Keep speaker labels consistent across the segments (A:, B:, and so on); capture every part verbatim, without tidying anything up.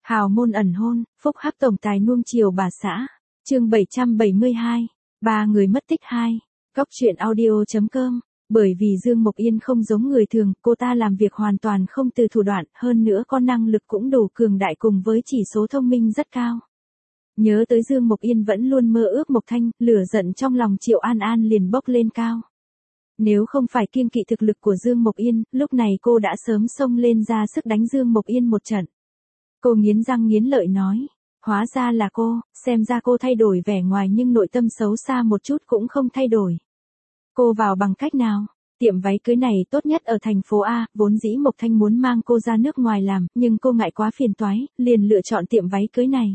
A: Hào môn ẩn hôn, phúc hắc tổng tài nuông chiều bà xã. Chương bảy trăm bảy mươi hai. Ba người mất tích hai. Góc truyện audio chấm com. Bởi vì Dương Mộc Yên không giống người thường, cô ta làm việc hoàn toàn không từ thủ đoạn, hơn nữa có năng lực cũng đủ cường đại cùng với chỉ số thông minh rất cao. Nhớ tới Dương Mộc Yên vẫn luôn mơ ước Mộc Thanh, lửa giận trong lòng Triệu An An liền bốc lên cao. Nếu không phải kiêng kỵ thực lực của Dương Mộc Yên, lúc này cô đã sớm xông lên ra sức đánh Dương Mộc Yên một trận. Cô nghiến răng nghiến lợi nói, hóa ra là cô, xem ra cô thay đổi vẻ ngoài nhưng nội tâm xấu xa một chút cũng không thay đổi. Cô vào bằng cách nào? Tiệm váy cưới này tốt nhất ở thành phố A, vốn dĩ Mộc Thanh muốn mang cô ra nước ngoài làm, nhưng cô ngại quá phiền toái, liền lựa chọn tiệm váy cưới này.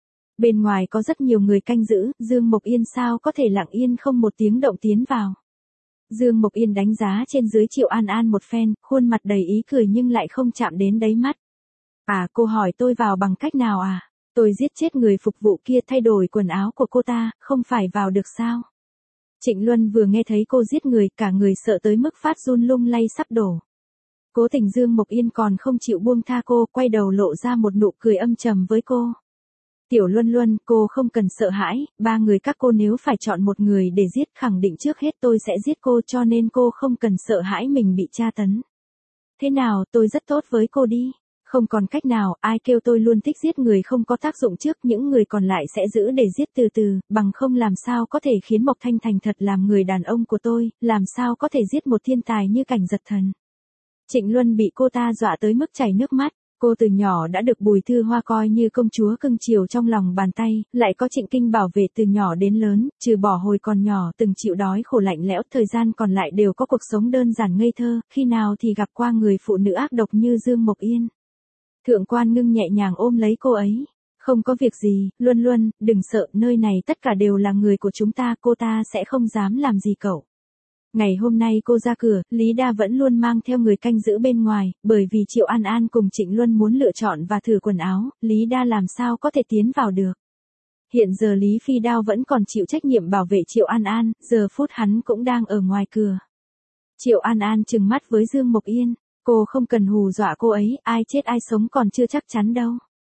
A: Bên ngoài có rất nhiều người canh giữ, Dương Mộc Yên sao có thể lặng yên không một tiếng động tiến vào. Dương Mộc Yên đánh giá trên dưới Triệu An An một phen, khuôn mặt đầy ý cười nhưng lại không chạm đến đáy mắt. À, cô hỏi tôi vào bằng cách nào à? Tôi giết chết người phục vụ kia, thay đổi quần áo của cô ta, không phải vào được sao? Trịnh Luân vừa nghe thấy cô giết người, cả người sợ tới mức phát run lung lay sắp đổ. Cố Tình Dương Mộc Yên còn không chịu buông tha cô, quay đầu lộ ra một nụ cười âm trầm với cô. Tiểu Luân Luân, cô không cần sợ hãi, ba người các cô nếu phải chọn một người để giết khẳng định trước hết tôi sẽ giết cô, cho nên cô không cần sợ hãi mình bị tra tấn. Thế nào, tôi rất tốt với cô đi. Không còn cách nào, ai kêu tôi luôn thích giết người không có tác dụng trước, những người còn lại sẽ giữ để giết từ từ, bằng không làm sao có thể khiến Mộc Thanh thành thật làm người đàn ông của tôi, làm sao có thể giết một thiên tài như Cảnh Giật Thần. Trịnh Luân bị cô ta dọa tới mức chảy nước mắt, cô từ nhỏ đã được Bùi Thư Hoa coi như công chúa cưng chiều trong lòng bàn tay, lại có Trịnh Kinh bảo vệ từ nhỏ đến lớn, trừ bỏ hồi còn nhỏ từng chịu đói khổ lạnh lẽo, thời gian còn lại đều có cuộc sống đơn giản ngây thơ, khi nào thì gặp qua người phụ nữ ác độc như Dương Mộc Yên. Thượng Quan Ngưng nhẹ nhàng ôm lấy cô ấy. Không có việc gì, Luân Luân, đừng sợ, nơi này tất cả đều là người của chúng ta, cô ta sẽ không dám làm gì cậu. Ngày hôm nay cô ra cửa, Lý Đa vẫn luôn mang theo người canh giữ bên ngoài, bởi vì Triệu An An cùng Trịnh Luân muốn lựa chọn và thử quần áo, Lý Đa làm sao có thể tiến vào được. Hiện giờ Lý Phi Đao vẫn còn chịu trách nhiệm bảo vệ Triệu An An, giờ phút hắn cũng đang ở ngoài cửa. Triệu An An trừng mắt với Dương Mộc Yên. Cô không cần hù dọa cô ấy, ai chết ai sống còn chưa chắc chắn đâu.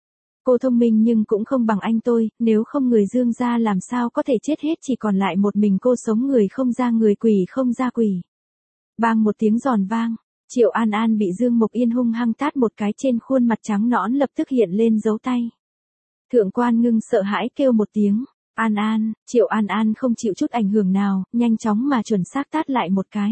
A: Cô thông minh nhưng cũng không bằng anh tôi, nếu không người Dương gia làm sao có thể chết hết, chỉ còn lại một mình cô sống người không ra người, quỷ không ra quỷ. Bang một tiếng giòn vang, Triệu An An bị Dương Mộc Yên hung hăng tát một cái, trên khuôn mặt trắng nõn lập tức hiện lên dấu tay. Thượng Quan Ngưng sợ hãi kêu một tiếng, An An, Triệu An An không chịu chút ảnh hưởng nào, nhanh chóng mà chuẩn xác tát lại một cái.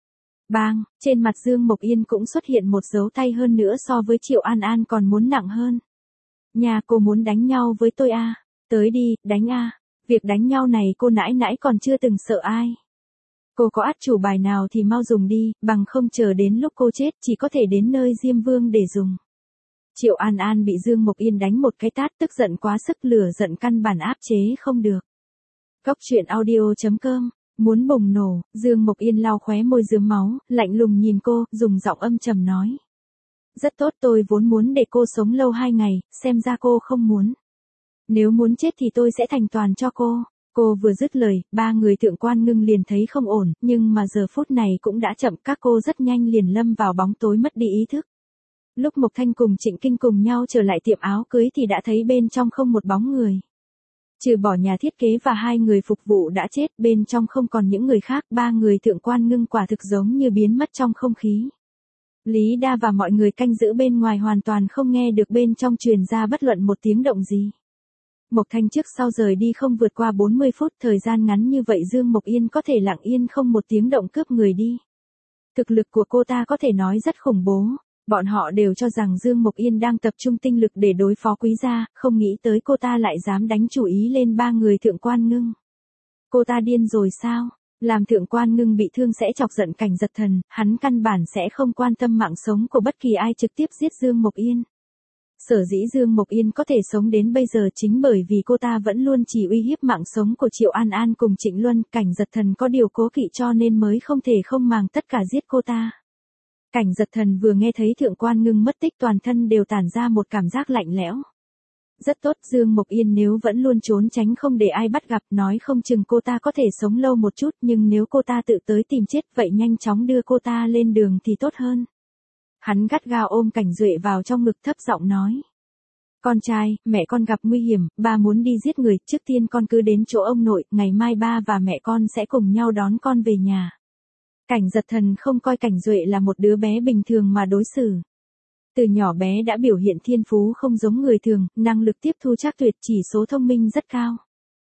A: Bang, trên mặt Dương Mộc Yên cũng xuất hiện một dấu tay, hơn nữa so với Triệu An An còn muốn nặng hơn. Nhà cô muốn đánh nhau với tôi à? Tới đi, đánh à? Việc đánh nhau này cô nãi nãi còn chưa từng sợ ai. Cô có át chủ bài nào thì mau dùng đi, bằng không chờ đến lúc cô chết chỉ có thể đến nơi Diêm Vương để dùng. Triệu An An bị Dương Mộc Yên đánh một cái tát, tức giận quá sức, lửa giận căn bản áp chế không được. Góc truyện audio chấm com. Muốn bùng nổ, Dương Mộc Yên lau khóe môi rướm máu, lạnh lùng nhìn cô, dùng giọng âm trầm nói. Rất tốt, tôi vốn muốn để cô sống lâu hai ngày, xem ra cô không muốn. Nếu muốn chết thì tôi sẽ thành toàn cho cô. Cô vừa dứt lời, ba người Thượng Quan Ngưng liền thấy không ổn, nhưng mà giờ phút này cũng đã chậm, các cô rất nhanh liền lâm vào bóng tối mất đi ý thức. Lúc Mộc Thanh cùng Trịnh Kinh cùng nhau trở lại tiệm áo cưới thì đã thấy bên trong không một bóng người. Trừ bỏ nhà thiết kế và hai người phục vụ đã chết, bên trong không còn những người khác, ba người Thượng Quan Ngưng quả thực giống như biến mất trong không khí. Lý Đa và mọi người canh giữ bên ngoài hoàn toàn không nghe được bên trong truyền ra bất luận một tiếng động gì. Mộc Thanh trước sau rời đi không vượt qua bốn mươi phút, thời gian ngắn như vậy Dương Mộc Yên có thể lặng yên không một tiếng động cướp người đi. Thực lực của cô ta có thể nói rất khủng bố. Bọn họ đều cho rằng Dương Mộc Yên đang tập trung tinh lực để đối phó Quý gia, không nghĩ tới cô ta lại dám đánh chủ ý lên ba người Thượng Quan Ngưng. Cô ta điên rồi sao? Làm Thượng Quan Ngưng bị thương sẽ chọc giận Cảnh Giật Thần, hắn căn bản sẽ không quan tâm mạng sống của bất kỳ ai, trực tiếp giết Dương Mộc Yên. Sở dĩ Dương Mộc Yên có thể sống đến bây giờ chính bởi vì cô ta vẫn luôn chỉ uy hiếp mạng sống của Triệu An An cùng Trịnh Luân, Cảnh Giật Thần có điều cố kỵ cho nên mới không thể không màng tất cả giết cô ta. Cảnh Giật Thần vừa nghe thấy Thượng Quan Ngưng mất tích toàn thân đều tản ra một cảm giác lạnh lẽo. Rất tốt, Dương Mộc Yên nếu vẫn luôn trốn tránh không để ai bắt gặp, nói không chừng cô ta có thể sống lâu một chút, nhưng nếu cô ta tự tới tìm chết vậy nhanh chóng đưa cô ta lên đường thì tốt hơn. Hắn gắt gao ôm Cảnh Duệ vào trong ngực, thấp giọng nói. Con trai, mẹ con gặp nguy hiểm, ba muốn đi giết người, trước tiên con cứ đến chỗ ông nội, ngày mai ba và mẹ con sẽ cùng nhau đón con về nhà. Cảnh Giật Thần không coi Cảnh Duệ là một đứa bé bình thường mà đối xử. Từ nhỏ bé đã biểu hiện thiên phú không giống người thường, năng lực tiếp thu chắc tuyệt, chỉ số thông minh rất cao.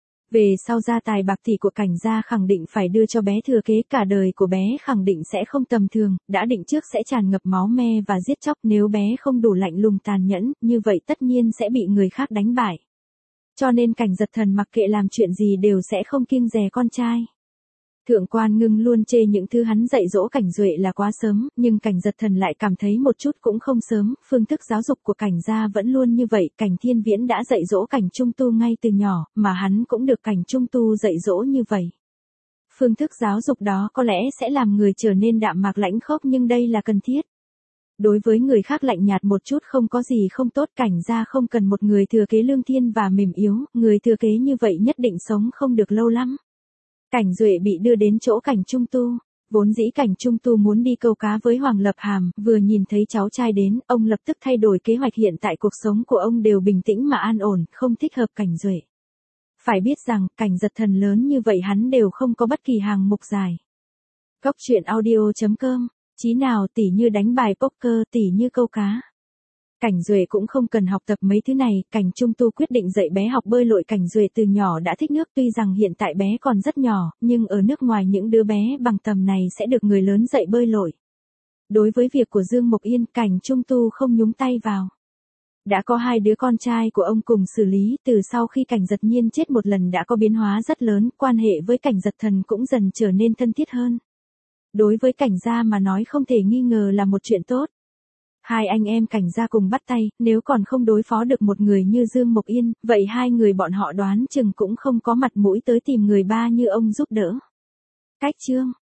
A: Về sau gia tài bạc tỷ của Cảnh gia khẳng định phải đưa cho bé thừa kế, cả đời của bé khẳng định sẽ không tầm thường, đã định trước sẽ tràn ngập máu me và giết chóc, nếu bé không đủ lạnh lùng tàn nhẫn, như vậy tất nhiên sẽ bị người khác đánh bại. Cho nên Cảnh Giật Thần mặc kệ làm chuyện gì đều sẽ không kiêng dè con trai. Thượng quan Ngưng luôn chê những thứ hắn dạy dỗ Cảnh Duệ là quá sớm, nhưng Cảnh Giật Thần lại cảm thấy một chút cũng không sớm, phương thức giáo dục của Cảnh gia vẫn luôn như vậy, Cảnh Thiên Viễn đã dạy dỗ Cảnh Trung Tu ngay từ nhỏ, mà hắn cũng được Cảnh Trung Tu dạy dỗ như vậy. Phương thức giáo dục đó có lẽ sẽ làm người trở nên đạm mạc lãnh khốc, nhưng đây là cần thiết. Đối với người khác lạnh nhạt một chút không có gì không tốt, Cảnh gia không cần một người thừa kế lương thiện và mềm yếu, người thừa kế như vậy nhất định sống không được lâu lắm. Cảnh Duệ bị đưa đến chỗ Cảnh Trung Tu, vốn dĩ Cảnh Trung Tu muốn đi câu cá với Hoàng Lập Hàm, vừa nhìn thấy cháu trai đến, ông lập tức thay đổi kế hoạch, hiện tại cuộc sống của ông đều bình tĩnh mà an ổn, không thích hợp Cảnh Duệ. Phải biết rằng, Cảnh Giật Thần lớn như vậy hắn đều không có bất kỳ hàng mục dài. Cốc truyện audio chấm com, chí nào tỉ như đánh bài poker, tỉ như câu cá. Cảnh Duệ cũng không cần học tập mấy thứ này, Cảnh Trung Tu quyết định dạy bé học bơi lội. Cảnh Duệ từ nhỏ đã thích nước, tuy rằng hiện tại bé còn rất nhỏ, nhưng ở nước ngoài những đứa bé bằng tầm này sẽ được người lớn dạy bơi lội. Đối với việc của Dương Mộc Yên, Cảnh Trung Tu không nhúng tay vào. Đã có hai đứa con trai của ông cùng xử lý, từ sau khi Cảnh Giật Nhiên chết một lần đã có biến hóa rất lớn, quan hệ với Cảnh Giật Thần cũng dần trở nên thân thiết hơn. Đối với Cảnh gia mà nói không thể nghi ngờ là một chuyện tốt. Hai anh em Cảnh gia cùng bắt tay, nếu còn không đối phó được một người như Dương Mộc Yên, vậy hai người bọn họ đoán chừng cũng không có mặt mũi tới tìm người ba như ông giúp đỡ. Cách chương